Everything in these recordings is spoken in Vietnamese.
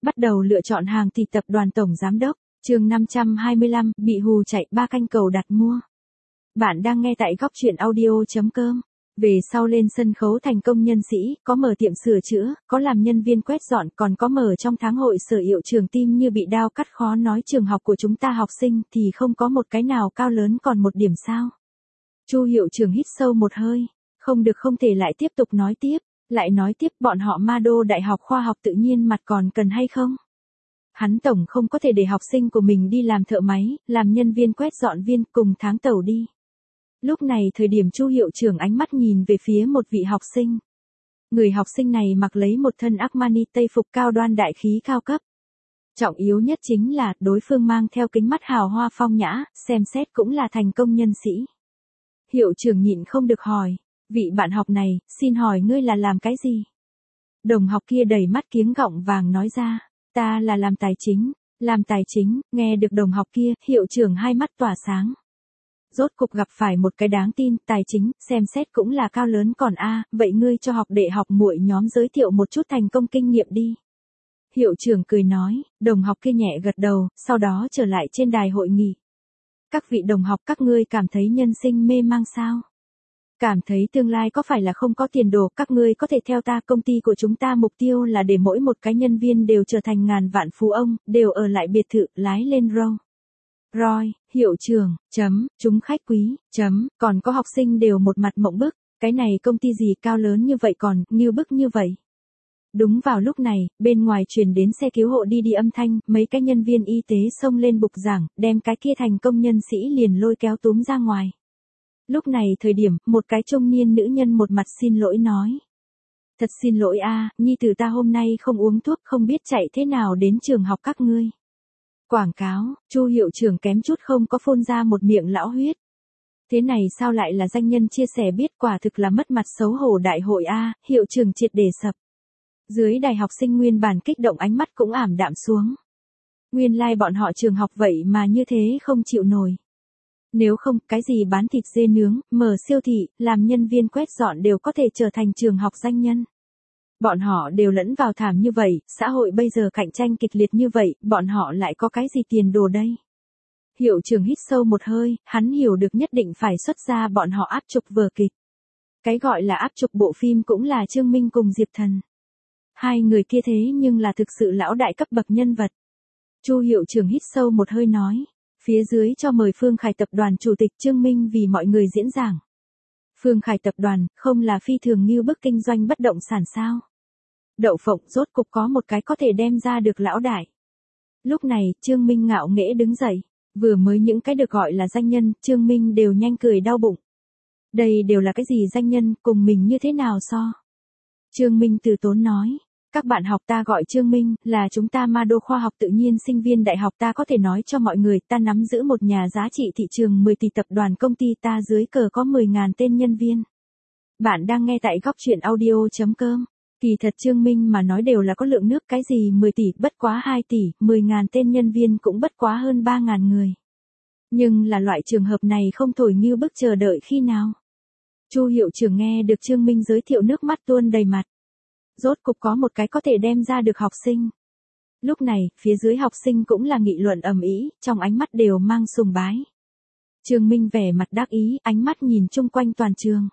Bắt đầu lựa chọn hàng thì tập đoàn tổng giám đốc, chương 525, bị hù chạy 3 canh cầu đặt mua. Bạn đang nghe tại góc truyện audio.com. Về sau lên sân khấu thành công nhân sĩ, có mở tiệm sửa chữa, có làm nhân viên quét dọn, còn có mở trong tháng hội sở hiệu trường tim như bị đao cắt. Khó nói trường học của chúng ta học sinh thì không có một cái nào cao lớn còn một điểm sao. Chu hiệu trưởng hít sâu một hơi, không được, không thể lại tiếp tục nói tiếp. Lại nói tiếp, bọn họ Ma Đô Đại học Khoa học Tự nhiên mặt còn cần hay không? Hắn tổng không có thể để học sinh của mình đi làm thợ máy, làm nhân viên quét dọn viên, cùng tháng tàu đi. Lúc này thời điểm Chu hiệu trưởng ánh mắt nhìn về phía một vị học sinh. Người học sinh này mặc lấy một thân Armani tây phục cao đoan đại khí cao cấp. Trọng yếu nhất chính là đối phương mang theo kính mắt hào hoa phong nhã, xem xét cũng là thành công nhân sĩ. Hiệu trưởng nhịn không được hỏi, vị bạn học này, xin hỏi ngươi là làm cái gì? Đồng học kia đầy mắt kiếng gọng vàng nói ra, ta là làm tài chính. Làm tài chính. Nghe được đồng học kia, hiệu trưởng hai mắt tỏa sáng. Rốt cục gặp phải một cái đáng tin, tài chính, xem xét cũng là cao lớn còn vậy ngươi cho học đệ học muội nhóm giới thiệu một chút thành công kinh nghiệm đi. Hiệu trưởng cười nói, đồng học kia nhẹ gật đầu, sau đó trở lại trên đài hội nghị. Các vị đồng học, các ngươi cảm thấy nhân sinh mê mang sao? Cảm thấy tương lai có phải là không có tiền đồ? Các ngươi có thể theo ta, công ty của chúng ta mục tiêu là để mỗi một cái nhân viên đều trở thành ngàn vạn phú ông, đều ở lại biệt thự, lái lên Roy, hiệu trưởng, chúng khách quý, còn có học sinh đều một mặt mộng bức, cái này công ty gì cao lớn như vậy còn, nghiêu bức như vậy. Đúng vào lúc này, bên ngoài truyền đến xe cứu hộ đi âm thanh, mấy cái nhân viên y tế xông lên bục giảng, đem cái kia thành công nhân sĩ liền lôi kéo túm ra ngoài. Lúc này thời điểm, một cái trung niên nữ nhân một mặt xin lỗi nói. Thật xin lỗi nhi tử ta hôm nay không uống thuốc, không biết chạy thế nào đến trường học các ngươi. Quảng cáo, Chu hiệu trưởng kém chút không có phun ra một miệng lão huyết. Thế này sao lại là danh nhân chia sẻ biết, quả thực là mất mặt xấu hổ đại hội hiệu trưởng triệt để sập. Dưới đài học sinh nguyên bản kích động ánh mắt cũng ảm đạm xuống. Nguyên lai bọn họ trường học vậy mà như thế không chịu nổi. Nếu không, cái gì bán thịt dê nướng, mở siêu thị, làm nhân viên quét dọn đều có thể trở thành trường học danh nhân. Bọn họ đều lẫn vào thảm như vậy, xã hội bây giờ cạnh tranh kịch liệt như vậy, bọn họ lại có cái gì tiền đồ đây? Hiệu trưởng hít sâu một hơi, hắn hiểu được nhất định phải xuất ra bọn họ áp chụp vở kịch. Cái gọi là áp chụp bộ phim cũng là Trương Minh cùng Diệp Thần. Hai người kia thế nhưng là thực sự lão đại cấp bậc nhân vật. Chu hiệu trưởng hít sâu một hơi nói, phía dưới cho mời Phương Khải tập đoàn chủ tịch Trương Minh vì mọi người diễn giảng. Phương Khải tập đoàn, không là phi thường như bức kinh doanh bất động sản sao? Đậu phộng, rốt cục có một cái có thể đem ra được lão đại. Lúc này, Trương Minh ngạo nghễ đứng dậy, vừa mới những cái được gọi là danh nhân, Trương Minh đều nhanh cười đau bụng. Đây đều là cái gì danh nhân, cùng mình như thế nào so? Trương Minh từ tốn nói, các bạn học, ta gọi Trương Minh, là chúng ta Ma Đô Khoa học Tự nhiên sinh viên đại học, ta có thể nói cho mọi người, ta nắm giữ một nhà giá trị thị trường 10 tỷ tập đoàn công ty, ta dưới cờ có 10.000 tên nhân viên. Bạn đang nghe tại góc truyện audio.com. Kỳ thật Trương Minh mà nói đều là có lượng nước, cái gì 10 tỷ, bất quá 2 tỷ, 10.000 tên nhân viên cũng bất quá hơn 3.000 người. Nhưng là loại trường hợp này không thổi như bức, chờ đợi khi nào. Chu hiệu trưởng nghe được Trương Minh giới thiệu nước mắt tuôn đầy mặt. Rốt cục có một cái có thể đem ra được học sinh. Lúc này, phía dưới học sinh cũng là nghị luận ầm ĩ, trong ánh mắt đều mang sùng bái. Trương Minh vẻ mặt đắc ý, ánh mắt nhìn chung quanh toàn trường.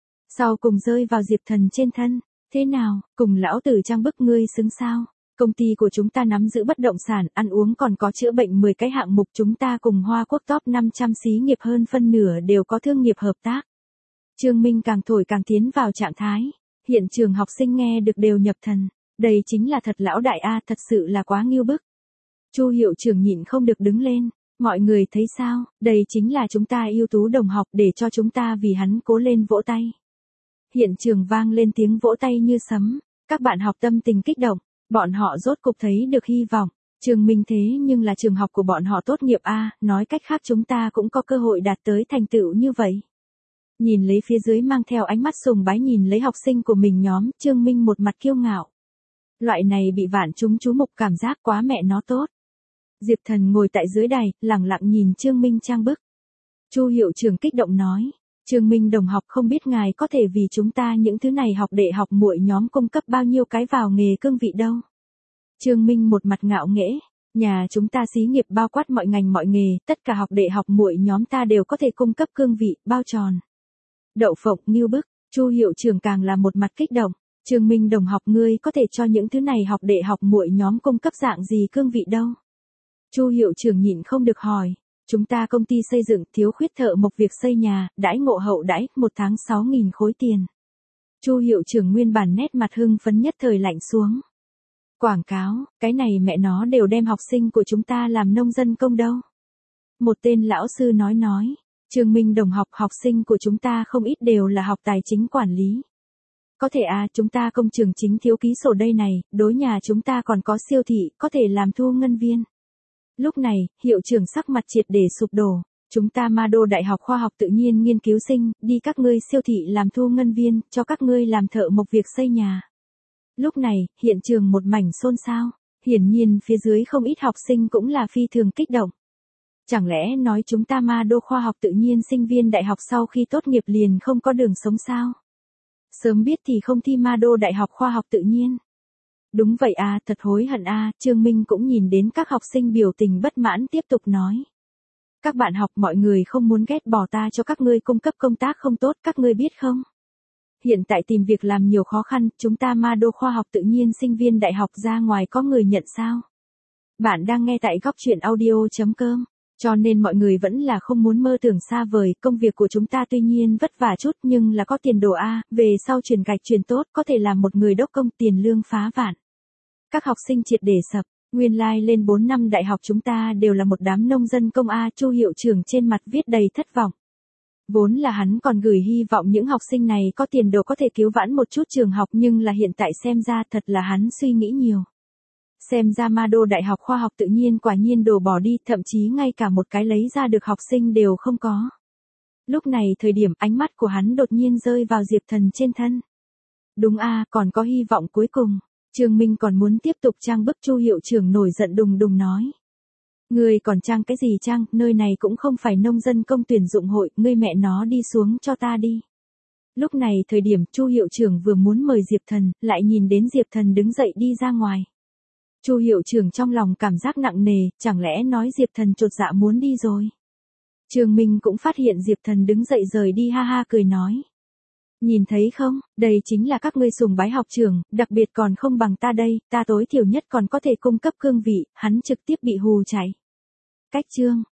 Sau cùng rơi vào Diệp Thần trên thân. Thế nào, cùng lão tử trang bức ngươi xứng sao? Công ty của chúng ta nắm giữ bất động sản, ăn uống còn có chữa bệnh 10 cái hạng mục, chúng ta cùng Hoa Quốc top 500 xí nghiệp hơn phân nửa đều có thương nghiệp hợp tác. Trương Minh càng thổi càng tiến vào trạng thái. Hiện trường học sinh nghe được đều nhập thần. Đây chính là thật lão đại thật sự là quá nghiêu bức. Chu hiệu trưởng nhịn không được đứng lên. Mọi người thấy sao, đây chính là chúng ta ưu tú đồng học, để cho chúng ta vì hắn cố lên vỗ tay. Hiện trường vang lên tiếng vỗ tay như sấm, các bạn học tâm tình kích động, bọn họ rốt cục thấy được hy vọng. Trương Minh thế nhưng là trường học của bọn họ tốt nghiệp nói cách khác chúng ta cũng có cơ hội đạt tới thành tựu như vậy. Nhìn lấy phía dưới mang theo ánh mắt sùng bái nhìn lấy học sinh của mình nhóm, Trương Minh một mặt kiêu ngạo. Loại này bị vạn chúng chú mục cảm giác quá mẹ nó tốt. Diệp Thần ngồi tại dưới đài, lặng lặng nhìn Trương Minh trang bức. Chu hiệu trưởng kích động nói. Trương Minh đồng học, không biết ngài có thể vì chúng ta những thứ này học đệ học muội nhóm cung cấp bao nhiêu cái vào nghề cương vị đâu. Trương Minh một mặt ngạo nghễ, nhà chúng ta xí nghiệp bao quát mọi ngành mọi nghề, tất cả học đệ học muội nhóm ta đều có thể cung cấp cương vị, bao tròn. Đậu phộng, ngưu bức, Chu hiệu trưởng càng là một mặt kích động, Trương Minh đồng học ngươi có thể cho những thứ này học đệ học muội nhóm cung cấp dạng gì cương vị đâu. Chu hiệu trưởng nhịn không được hỏi, chúng ta công ty xây dựng thiếu khuyết thợ mộc việc xây nhà, đãi ngộ hậu đãi, 1 tháng 6.000 khối tiền. Chu hiệu trưởng nguyên bản nét mặt hưng phấn nhất thời lạnh xuống. Quảng cáo, cái này mẹ nó đều đem học sinh của chúng ta làm nông dân công đâu. Một tên lão sư nói, Trương Minh đồng học sinh của chúng ta không ít đều là học tài chính quản lý. Có thể chúng ta công trường chính thiếu ký sổ đây này, đối nhà chúng ta còn có siêu thị, có thể làm thu ngân viên. Lúc này, hiệu trưởng sắc mặt triệt để sụp đổ, chúng ta Ma Đô Đại học Khoa học Tự nhiên nghiên cứu sinh, đi các ngươi siêu thị làm thu ngân viên, cho các ngươi làm thợ mộc việc xây nhà. Lúc này, hiện trường một mảnh xôn xao, hiển nhiên phía dưới không ít học sinh cũng là phi thường kích động. Chẳng lẽ nói chúng ta Ma Đô Khoa học Tự nhiên sinh viên đại học sau khi tốt nghiệp liền không có đường sống sao? Sớm biết thì không thi Ma Đô Đại học Khoa học Tự nhiên. Đúng vậy thật hối hận Trương Minh cũng nhìn đến các học sinh biểu tình bất mãn tiếp tục nói. Các bạn học mọi người không muốn ghét bỏ ta cho các ngươi cung cấp công tác không tốt, các ngươi biết không? Hiện tại tìm việc làm nhiều khó khăn, chúng ta Ma Đô Khoa học Tự nhiên sinh viên đại học ra ngoài có người nhận sao? Bạn đang nghe tại góc truyện audio.com. Cho nên mọi người vẫn là không muốn mơ tưởng xa vời, công việc của chúng ta tuy nhiên vất vả chút nhưng là có tiền đồ về sau chuyển gạch chuyển tốt có thể làm một người đốc công tiền lương phá vạn. Các học sinh triệt để sập, nguyên lai lên 4 năm đại học chúng ta đều là một đám nông dân công Chu hiệu trưởng trên mặt viết đầy thất vọng. Vốn là hắn còn gửi hy vọng những học sinh này có tiền đồ có thể cứu vãn một chút trường học nhưng là hiện tại xem ra thật là hắn suy nghĩ nhiều. Xem ra Ma Đô Đại học Khoa học Tự nhiên quả nhiên đồ bỏ đi, thậm chí ngay cả một cái lấy ra được học sinh đều không có. Lúc này thời điểm ánh mắt của hắn đột nhiên rơi vào Diệp Thần trên thân. Đúng còn có hy vọng cuối cùng. Trương Minh còn muốn tiếp tục trang bức, Chu hiệu trưởng nổi giận đùng đùng nói. Ngươi còn trang cái gì trang, nơi này cũng không phải nông dân công tuyển dụng hội, ngươi mẹ nó đi xuống cho ta đi. Lúc này thời điểm Chu hiệu trưởng vừa muốn mời Diệp Thần, lại nhìn đến Diệp Thần đứng dậy đi ra ngoài. Chu hiệu trưởng trong lòng cảm giác nặng nề, chẳng lẽ nói Diệp Thần chột dạ muốn đi rồi. Trương Minh cũng phát hiện Diệp Thần đứng dậy rời đi ha ha cười nói. Nhìn thấy không, đây chính là các ngươi sùng bái học trưởng, đặc biệt còn không bằng ta đây, ta tối thiểu nhất còn có thể cung cấp cương vị, hắn trực tiếp bị hù chạy. Cách chương.